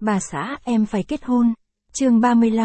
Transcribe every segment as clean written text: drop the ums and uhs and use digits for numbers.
Bà xã em phải kết hôn. Chương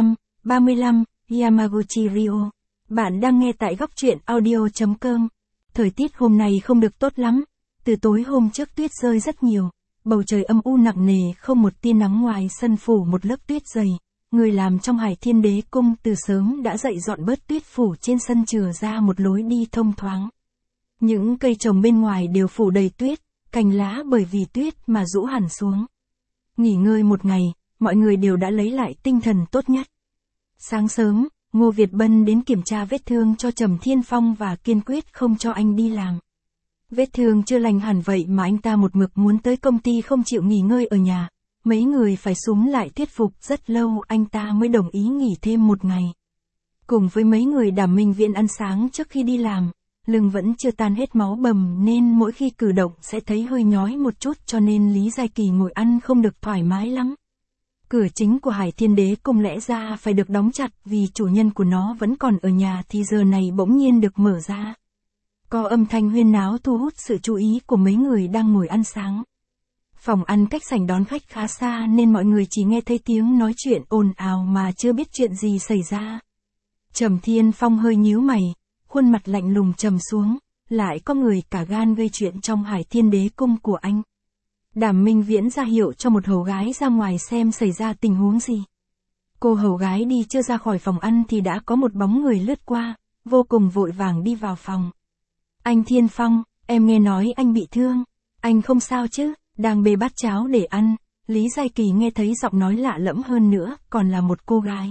35, Yamaguchi Ryo. Bạn đang nghe tại góc truyện audio.com. Thời tiết hôm nay không được tốt lắm. Từ tối hôm trước tuyết rơi rất nhiều. Bầu trời âm u nặng nề, không một tia nắng, ngoài sân phủ một lớp tuyết dày. Người làm trong Hải Thiên Đế Cung từ sớm đã dậy dọn bớt tuyết phủ trên sân, chừa ra một lối đi thông thoáng. Những cây trồng bên ngoài đều phủ đầy tuyết, cành lá bởi vì tuyết mà rũ hẳn xuống. Nghỉ ngơi một ngày, mọi người đều đã lấy lại tinh thần tốt nhất. Sáng sớm, Ngô Việt Bân đến kiểm tra vết thương cho Trầm Thiên Phong và kiên quyết không cho anh đi làm. Vết thương chưa lành hẳn vậy mà anh ta một mực muốn tới công ty, không chịu nghỉ ngơi ở nhà. Mấy người phải xúm lại thuyết phục rất lâu anh ta mới đồng ý nghỉ thêm một ngày. Cùng với mấy người Đàm Minh Viễn ăn sáng trước khi đi làm, lưng vẫn chưa tan hết máu bầm nên mỗi khi cử động sẽ thấy hơi nhói một chút, cho nên Lý Giai Kỳ ngồi ăn không được thoải mái lắm. Cửa chính của Hải Thiên Đế Cung lẽ ra phải được đóng chặt vì chủ nhân của nó vẫn còn ở nhà, thì giờ này bỗng nhiên được mở ra. Có âm thanh huyên náo thu hút sự chú ý của mấy người đang ngồi ăn sáng. Phòng ăn cách sảnh đón khách khá xa nên mọi người chỉ nghe thấy tiếng nói chuyện ồn ào mà chưa biết chuyện gì xảy ra. Trầm Thiên Phong hơi nhíu mày, khuôn mặt lạnh lùng trầm xuống, lại có người cả gan gây chuyện trong Hải Thiên Đế Cung của anh. Đàm Minh Viễn ra hiệu cho một hầu gái ra ngoài xem xảy ra tình huống gì. Cô hầu gái đi chưa ra khỏi phòng ăn thì đã có một bóng người lướt qua, vô cùng vội vàng đi vào phòng. Anh Thiên Phong, em nghe nói anh bị thương, anh không sao chứ? Đang bê bát cháo để ăn, Lý Giai Kỳ nghe thấy giọng nói lạ lẫm hơn nữa, còn là một cô gái.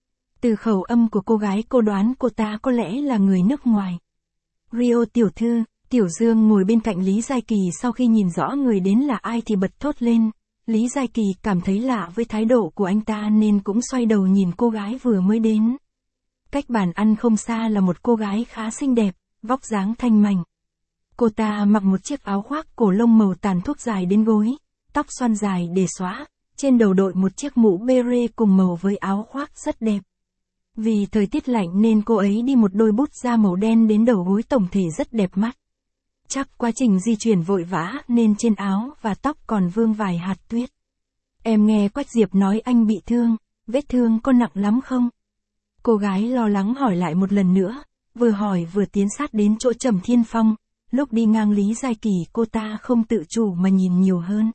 Từ khẩu âm của cô gái cô đoán cô ta có lẽ là người nước ngoài. Ryo tiểu thư, Tiểu Dương ngồi bên cạnh Lý Giai Kỳ sau khi nhìn rõ người đến là ai thì bật thốt lên. Lý Giai Kỳ cảm thấy lạ với thái độ của anh ta nên cũng xoay đầu nhìn cô gái vừa mới đến. Cách bàn ăn không xa là một cô gái khá xinh đẹp, vóc dáng thanh mảnh. Cô ta mặc một chiếc áo khoác cổ lông màu tàn thuốc dài đến gối, tóc xoăn dài để xóa, trên đầu đội một chiếc mũ beret cùng màu với áo khoác rất đẹp. Vì thời tiết lạnh nên cô ấy đi một đôi bút da màu đen đến đầu gối, tổng thể rất đẹp mắt. Chắc quá trình di chuyển vội vã nên trên áo và tóc còn vương vài hạt tuyết. Em nghe Quách Diệp nói anh bị thương, vết thương có nặng lắm không? Cô gái lo lắng hỏi lại một lần nữa, vừa hỏi vừa tiến sát đến chỗ Trầm Thiên Phong. Lúc đi ngang Lý Giai Kỳ cô ta không tự chủ mà nhìn nhiều hơn.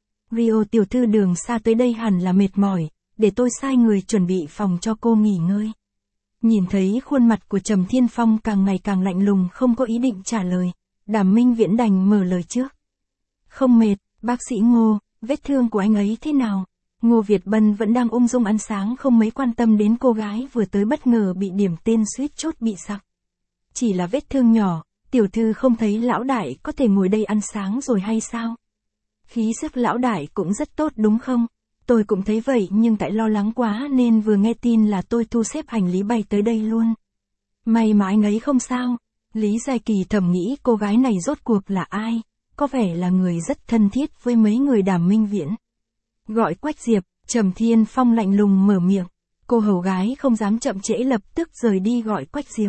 Ryo tiểu thư đường xa tới đây hẳn là mệt mỏi, để tôi sai người chuẩn bị phòng cho cô nghỉ ngơi. Nhìn thấy khuôn mặt của Trầm Thiên Phong càng ngày càng lạnh lùng, không có ý định trả lời, Đàm Minh Viễn đành mở lời trước. Không mệt, bác sĩ Ngô, vết thương của anh ấy thế nào? Ngô Việt Bân vẫn đang ung dung ăn sáng, không mấy quan tâm đến cô gái vừa tới bất ngờ bị điểm tên suýt chút bị sặc. Chỉ là vết thương nhỏ. Tiểu thư không thấy lão đại có thể ngồi đây ăn sáng rồi hay sao? Khí sức lão đại cũng rất tốt đúng không? Tôi cũng thấy vậy, nhưng tại lo lắng quá nên vừa nghe tin là tôi thu xếp hành lý bay tới đây luôn. May mà anh ấy không sao. Lý Giai Kỳ thầm nghĩ cô gái này rốt cuộc là ai? Có vẻ là người rất thân thiết với mấy người Đàm Minh Viễn. Gọi Quách Diệp, Trầm Thiên Phong lạnh lùng mở miệng. Cô hầu gái không dám chậm trễ, lập tức rời đi gọi Quách Diệp.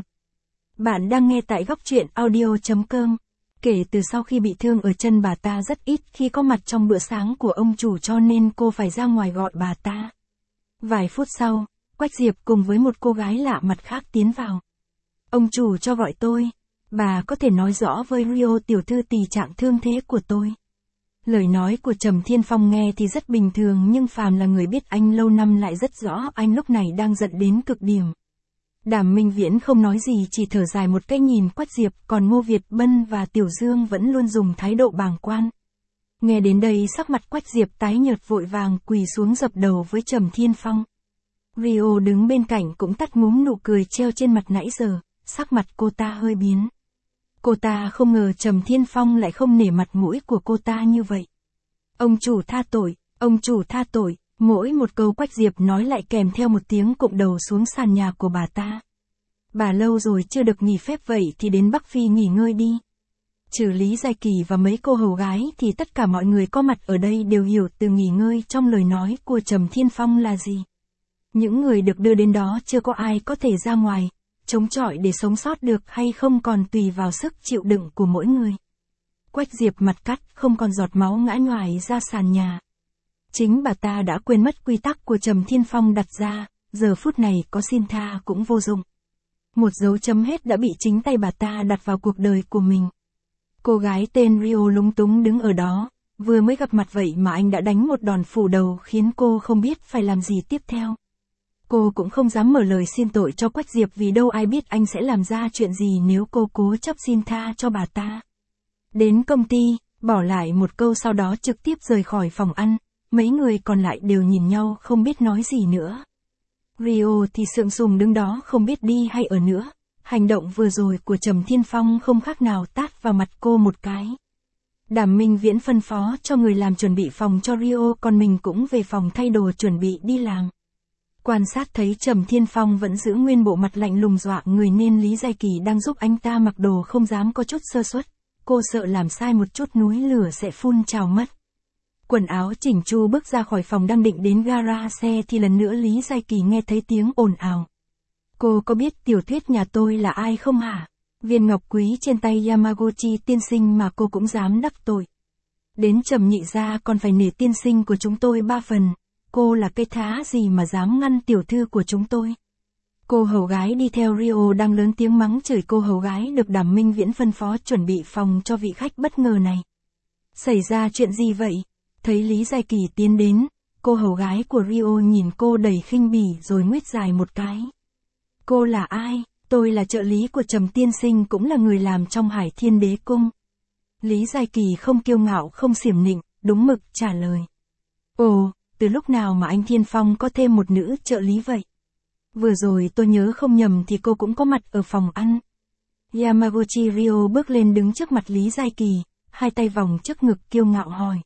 Bạn đang nghe tại góc truyện audio.com. Kể từ sau khi bị thương ở chân, bà ta rất ít khi có mặt trong bữa sáng của ông chủ, cho nên cô phải ra ngoài gọi bà ta. Vài phút sau, Quách Diệp cùng với một cô gái lạ mặt khác tiến vào. Ông chủ cho gọi tôi. Bà có thể nói rõ với Ryo tiểu thư tình trạng thương thế của tôi. Lời nói của Trầm Thiên Phong nghe thì rất bình thường, nhưng phàm là người biết anh lâu năm lại rất rõ anh lúc này đang giận đến cực điểm. Đàm Minh Viễn không nói gì, chỉ thở dài một cái nhìn Quách Diệp, còn Ngô Việt Bân và Tiểu Dương vẫn luôn dùng thái độ bàng quan. Nghe đến đây sắc mặt Quách Diệp tái nhợt, vội vàng quỳ xuống dập đầu với Trầm Thiên Phong. Ryo đứng bên cạnh cũng tắt ngúm nụ cười treo trên mặt nãy giờ, sắc mặt cô ta hơi biến. Cô ta không ngờ Trầm Thiên Phong lại không nể mặt mũi của cô ta như vậy. Ông chủ tha tội, ông chủ tha tội. Mỗi một câu Quách Diệp nói lại kèm theo một tiếng cụm đầu xuống sàn nhà của bà ta. Bà lâu rồi chưa được nghỉ phép, vậy thì đến Bắc Phi nghỉ ngơi đi. Trừ Lý Giai Kỳ và mấy cô hầu gái thì tất cả mọi người có mặt ở đây đều hiểu từ nghỉ ngơi trong lời nói của Trầm Thiên Phong là gì. Những người được đưa đến đó chưa có ai có thể ra ngoài, chống chọi để sống sót được hay không còn tùy vào sức chịu đựng của mỗi người. Quách Diệp mặt cắt, không còn giọt máu, ngã nhoài ra sàn nhà. Chính bà ta đã quên mất quy tắc của Trầm Thiên Phong đặt ra, giờ phút này có xin tha cũng vô dụng. Một dấu chấm hết đã bị chính tay bà ta đặt vào cuộc đời của mình. Cô gái tên Rio lúng túng đứng ở đó, vừa mới gặp mặt vậy mà anh đã đánh một đòn phủ đầu khiến cô không biết phải làm gì tiếp theo. Cô cũng không dám mở lời xin tội cho Quách Diệp vì đâu ai biết anh sẽ làm ra chuyện gì nếu cô cố chấp xin tha cho bà ta. Đến công ty, bỏ lại một câu sau đó trực tiếp rời khỏi phòng ăn, mấy người còn lại đều nhìn nhau không biết nói gì nữa. Rio thì sượng sùng đứng đó không biết đi hay ở nữa, hành động vừa rồi của Trầm Thiên Phong không khác nào tát vào mặt cô một cái. Đàm Minh Viễn phân phó cho người làm chuẩn bị phòng cho Rio còn mình cũng về phòng thay đồ chuẩn bị đi làm. Quan sát thấy Trầm Thiên Phong vẫn giữ nguyên bộ mặt lạnh lùng dọa người nên Lý Giai Kỳ đang giúp anh ta mặc đồ không dám có chút sơ suất, cô sợ làm sai một chút núi lửa sẽ phun trào mất. Quần áo chỉnh chu bước ra khỏi phòng đang định đến gara xe thì lần nữa Lý Giai Kỳ nghe thấy tiếng ồn ào. Cô có biết tiểu thuyết nhà tôi là ai không hả? Viên ngọc quý trên tay Yamaguchi tiên sinh mà cô cũng dám đắc tội. Đến Trầm nhị gia còn phải nể tiên sinh của chúng tôi 3 phần, cô là cái thá gì mà dám ngăn tiểu thư của chúng tôi. Cô hầu gái đi theo Rio đang lớn tiếng mắng chửi cô hầu gái được Đàm Minh Viễn phân phó chuẩn bị phòng cho vị khách bất ngờ này. Xảy ra chuyện gì vậy? Thấy Lý Giai Kỳ tiến đến, cô hầu gái của Rio nhìn cô đầy khinh bỉ rồi nguyết dài một cái. Cô là ai? Tôi là trợ lý của Trầm tiên sinh cũng là người làm trong Hải Thiên Đế Cung. Lý Giai Kỳ không kiêu ngạo không xiểm nịnh, đúng mực trả lời. Ồ, từ lúc nào mà anh Thiên Phong có thêm một nữ trợ lý vậy? Vừa rồi tôi nhớ không nhầm thì cô cũng có mặt ở phòng ăn. Yamaguchi Rio bước lên đứng trước mặt Lý Giai Kỳ, hai tay vòng trước ngực kiêu ngạo hỏi.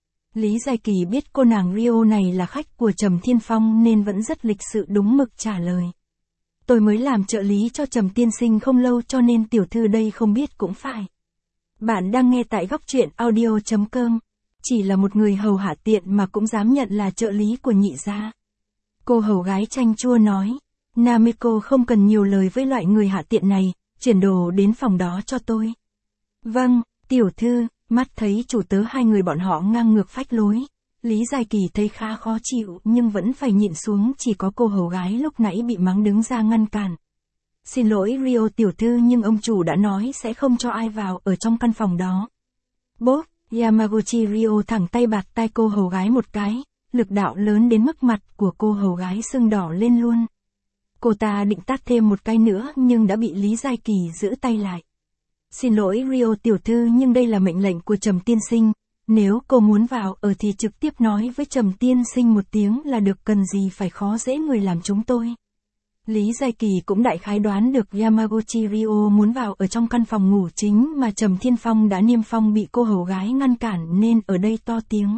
Lý Giai Kỳ biết cô nàng Rio này là khách của Trầm Thiên Phong nên vẫn rất lịch sự đúng mực trả lời. Tôi mới làm trợ lý cho Trầm tiên sinh không lâu cho nên tiểu thư đây không biết cũng phải. Bạn đang nghe tại góc truyện audio.com. Chỉ là một người hầu hạ tiện mà cũng dám nhận là trợ lý của nhị gia. Cô hầu gái chanh chua nói. Namiko không cần nhiều lời với loại người hạ tiện này, chuyển đồ đến phòng đó cho tôi. Vâng, tiểu thư, mắt thấy chủ tớ hai người bọn họ ngang ngược phách lối. Lý Giai Kỳ thấy khá khó chịu nhưng vẫn phải nhịn xuống, chỉ có cô hầu gái lúc nãy bị mắng đứng ra ngăn cản. Xin lỗi Rio tiểu thư nhưng ông chủ đã nói sẽ không cho ai vào ở trong căn phòng đó. Bốp, Yamaguchi Rio thẳng tay bạt tai cô hầu gái một cái, lực đạo lớn đến mức mặt của cô hầu gái sưng đỏ lên luôn. Cô ta định tát thêm một cái nữa nhưng đã bị Lý Giai Kỳ giữ tay lại. Xin lỗi Rio tiểu thư nhưng đây là mệnh lệnh của Trầm tiên sinh. Nếu cô muốn vào ở thì trực tiếp nói với Trầm tiên sinh một tiếng là được, cần gì phải khó dễ người làm chúng tôi. Lý Giai Kỳ cũng đại khái đoán được Yamaguchi Rio muốn vào ở trong căn phòng ngủ chính mà Trầm Thiên Phong đã niêm phong bị cô hầu gái ngăn cản nên ở đây to tiếng.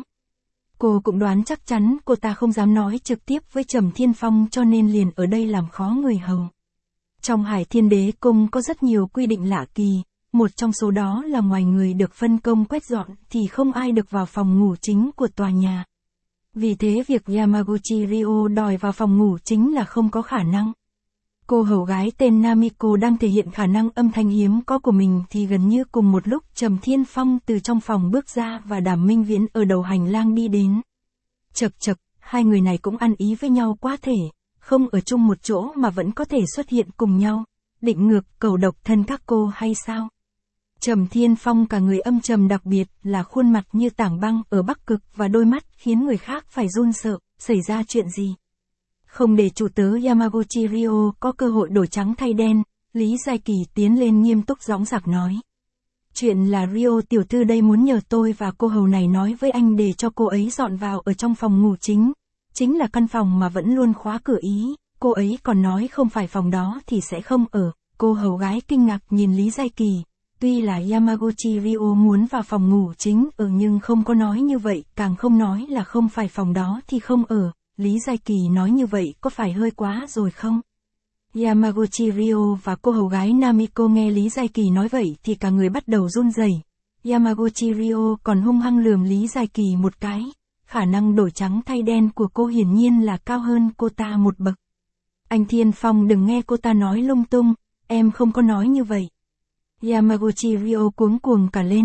Cô cũng đoán chắc chắn cô ta không dám nói trực tiếp với Trầm Thiên Phong cho nên liền ở đây làm khó người hầu. Trong Hải Thiên Đế Cung có rất nhiều quy định lạ kỳ. Một trong số đó là ngoài người được phân công quét dọn thì không ai được vào phòng ngủ chính của tòa nhà. Vì thế việc Yamaguchi Rio đòi vào phòng ngủ chính là không có khả năng. Cô hầu gái tên Namiko đang thể hiện khả năng âm thanh hiếm có của mình thì gần như cùng một lúc Trầm Thiên Phong từ trong phòng bước ra và Đàm Minh Viễn ở đầu hành lang đi đến. Chậc chậc, hai người này cũng ăn ý với nhau quá thể, không ở chung một chỗ mà vẫn có thể xuất hiện cùng nhau. Định ngược cầu độc thân các cô hay sao? Trầm Thiên Phong cả người âm trầm, đặc biệt là khuôn mặt như tảng băng ở Bắc Cực và đôi mắt khiến người khác phải run sợ. Xảy ra chuyện gì? Không để chủ tớ Yamaguchi Rio có cơ hội đổi trắng thay đen, Lý Giai Kỳ tiến lên nghiêm túc dõng dạc nói. Chuyện là Rio tiểu thư đây muốn nhờ tôi và cô hầu này nói với anh để cho cô ấy dọn vào ở trong phòng ngủ chính. Chính là căn phòng mà vẫn luôn khóa cửa ý, cô ấy còn nói không phải phòng đó thì sẽ không ở. Cô hầu gái kinh ngạc nhìn Lý Giai Kỳ. Tuy là Yamaguchi Rio muốn vào phòng ngủ chính ở nhưng không có nói như vậy, càng không nói là không phải phòng đó thì không ở. Lý Giai Kỳ nói như vậy có phải hơi quá rồi không? Yamaguchi Rio và cô hầu gái Namiko nghe Lý Giai Kỳ nói vậy thì cả người bắt đầu run rẩy. Yamaguchi Rio còn hung hăng lườm Lý Giai Kỳ một cái. Khả năng đổi trắng thay đen của cô hiển nhiên là cao hơn cô ta một bậc. Anh Thiên Phong đừng nghe cô ta nói lung tung, em không có nói như vậy. Yamaguchi Rio cuống cuồng cả lên,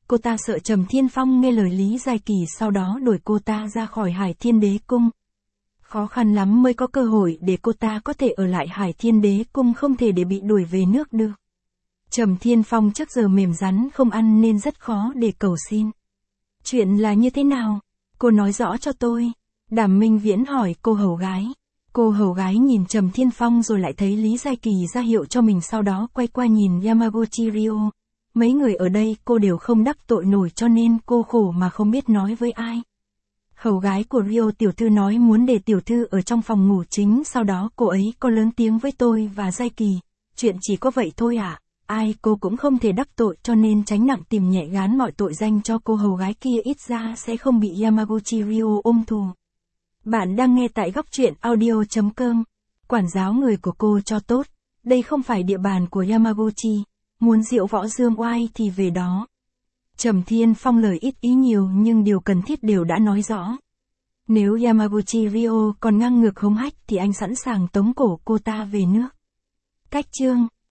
Cô ta sợ Trầm Thiên Phong nghe lời Lý Giai Kỳ sau đó đuổi cô ta ra khỏi Hải Thiên Đế Cung. Khó khăn lắm mới có cơ hội để cô ta có thể ở lại Hải Thiên Đế Cung, không thể để bị đuổi về nước được. Trầm Thiên Phong trước giờ mềm rắn không ăn nên rất khó để cầu xin. Chuyện là như thế nào? Cô nói rõ cho tôi. Đàm Minh Viễn hỏi cô hầu gái. Cô hầu gái nhìn Trầm Thiên Phong rồi lại thấy Lý Giai Kỳ ra hiệu cho mình, sau đó quay qua nhìn Yamaguchi Ryo. Mấy người ở đây cô đều không đắc tội nổi cho nên cô khổ mà không biết nói với ai. Hầu gái của Ryo tiểu thư nói muốn để tiểu thư ở trong phòng ngủ chính, sau đó cô ấy có lớn tiếng với tôi và Giai Kỳ. Chuyện chỉ có vậy thôi à? Ai cô cũng không thể đắc tội cho nên tránh nặng tìm nhẹ, gán mọi tội danh cho cô hầu gái kia, ít ra sẽ không bị Yamaguchi Ryo ôm thù. Bạn đang nghe tại góc truyện audio.com. Quản giáo người của cô cho tốt. Đây không phải địa bàn của Yamaguchi. Muốn diễu võ dương oai thì về đó. Trầm Thiên Phong lời ít ý nhiều nhưng điều cần thiết đều đã nói rõ. Nếu Yamaguchi Ryo còn ngang ngược hống hách thì anh sẵn sàng tống cổ cô ta về nước. Cách chương